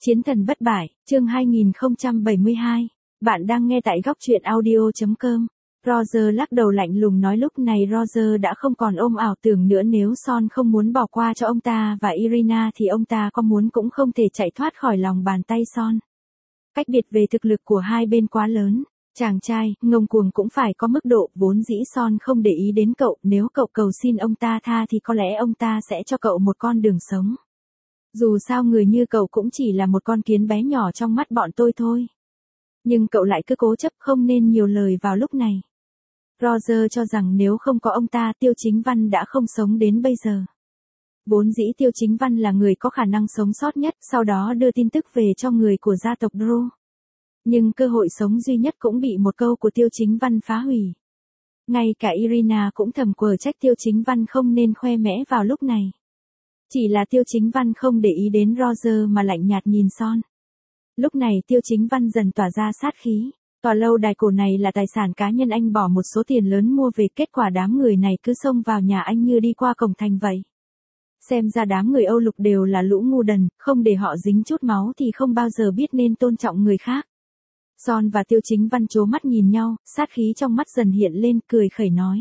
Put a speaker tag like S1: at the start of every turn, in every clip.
S1: Chiến thần bất bại, chương 2072. Bạn đang nghe tại góc truyện audio.com. Roger lắc đầu lạnh lùng nói lúc này Roger đã không còn ôm ảo tưởng nữa, nếu Son không muốn bỏ qua cho ông ta và Irina thì ông ta có muốn cũng không thể chạy thoát khỏi lòng bàn tay Son. Cách biệt về thực lực của hai bên quá lớn. Chàng trai, ngông cuồng cũng phải có mức độ, vốn dĩ Son không để ý đến cậu, nếu cậu cầu xin ông ta tha thì có lẽ ông ta sẽ cho cậu một con đường sống. Dù sao người như cậu cũng chỉ là một con kiến bé nhỏ trong mắt bọn tôi thôi. Nhưng cậu lại cứ cố chấp không nên nhiều lời vào lúc này. Roger cho rằng nếu không có ông ta Tiêu Chính Văn đã không sống đến bây giờ. Vốn dĩ Tiêu Chính Văn là người có khả năng sống sót nhất, sau đó đưa tin tức về cho người của gia tộc Dro. Nhưng cơ hội sống duy nhất cũng bị một câu của Tiêu Chính Văn phá hủy. Ngay cả Irina cũng thầm quở trách Tiêu Chính Văn không nên khoe mẽ vào lúc này. Chỉ là Tiêu Chính Văn không để ý đến Roger mà lạnh nhạt nhìn Son. Lúc này Tiêu Chính Văn dần tỏa ra sát khí. Tòa lâu đài cổ này là tài sản cá nhân anh bỏ một số tiền lớn mua về, kết quả đám người này cứ xông vào nhà anh như đi qua cổng thành vậy. Xem ra đám người Âu Lục đều là lũ ngu đần, không để họ dính chút máu thì không bao giờ biết nên tôn trọng người khác. Son và Tiêu Chính Văn trố mắt nhìn nhau, sát khí trong mắt dần hiện lên, cười khẩy nói.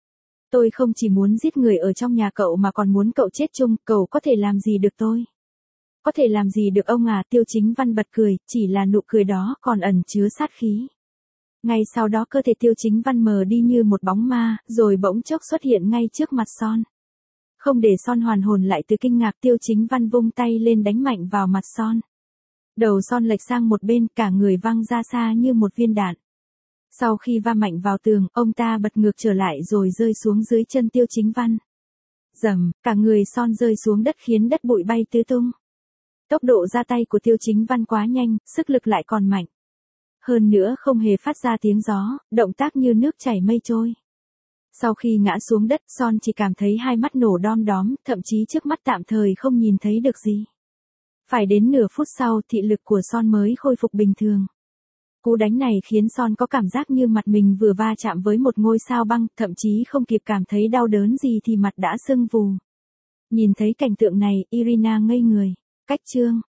S1: Tôi không chỉ muốn giết người ở trong nhà cậu mà còn muốn cậu chết chung, cậu có thể làm gì được tôi? Có thể làm gì được ông à? Tiêu Chính Văn bật cười, chỉ là nụ cười đó còn ẩn chứa sát khí. Ngay sau đó cơ thể Tiêu Chính Văn mờ đi như một bóng ma, rồi bỗng chốc xuất hiện ngay trước mặt Son. Không để Son hoàn hồn lại từ kinh ngạc, Tiêu Chính Văn vung tay lên đánh mạnh vào mặt Son. Đầu Son lệch sang một bên, cả người văng ra xa như một viên đạn. Sau khi va mạnh vào tường, ông ta bật ngược trở lại rồi rơi xuống dưới chân Tiêu Chính Văn. Rầm, cả người Son rơi xuống đất khiến đất bụi bay tứ tung. Tốc độ ra tay của Tiêu Chính Văn quá nhanh, sức lực lại còn mạnh. Hơn nữa không hề phát ra tiếng gió, động tác như nước chảy mây trôi. Sau khi ngã xuống đất, Son chỉ cảm thấy hai mắt nổ đom đóm, thậm chí trước mắt tạm thời không nhìn thấy được gì. Phải đến nửa phút sau, thị lực của Son mới khôi phục bình thường. Cú đánh này khiến Son có cảm giác như mặt mình vừa va chạm với một ngôi sao băng, thậm chí không kịp cảm thấy đau đớn gì thì mặt đã sưng vù. Nhìn thấy cảnh tượng này, Irina ngây người. Cách chương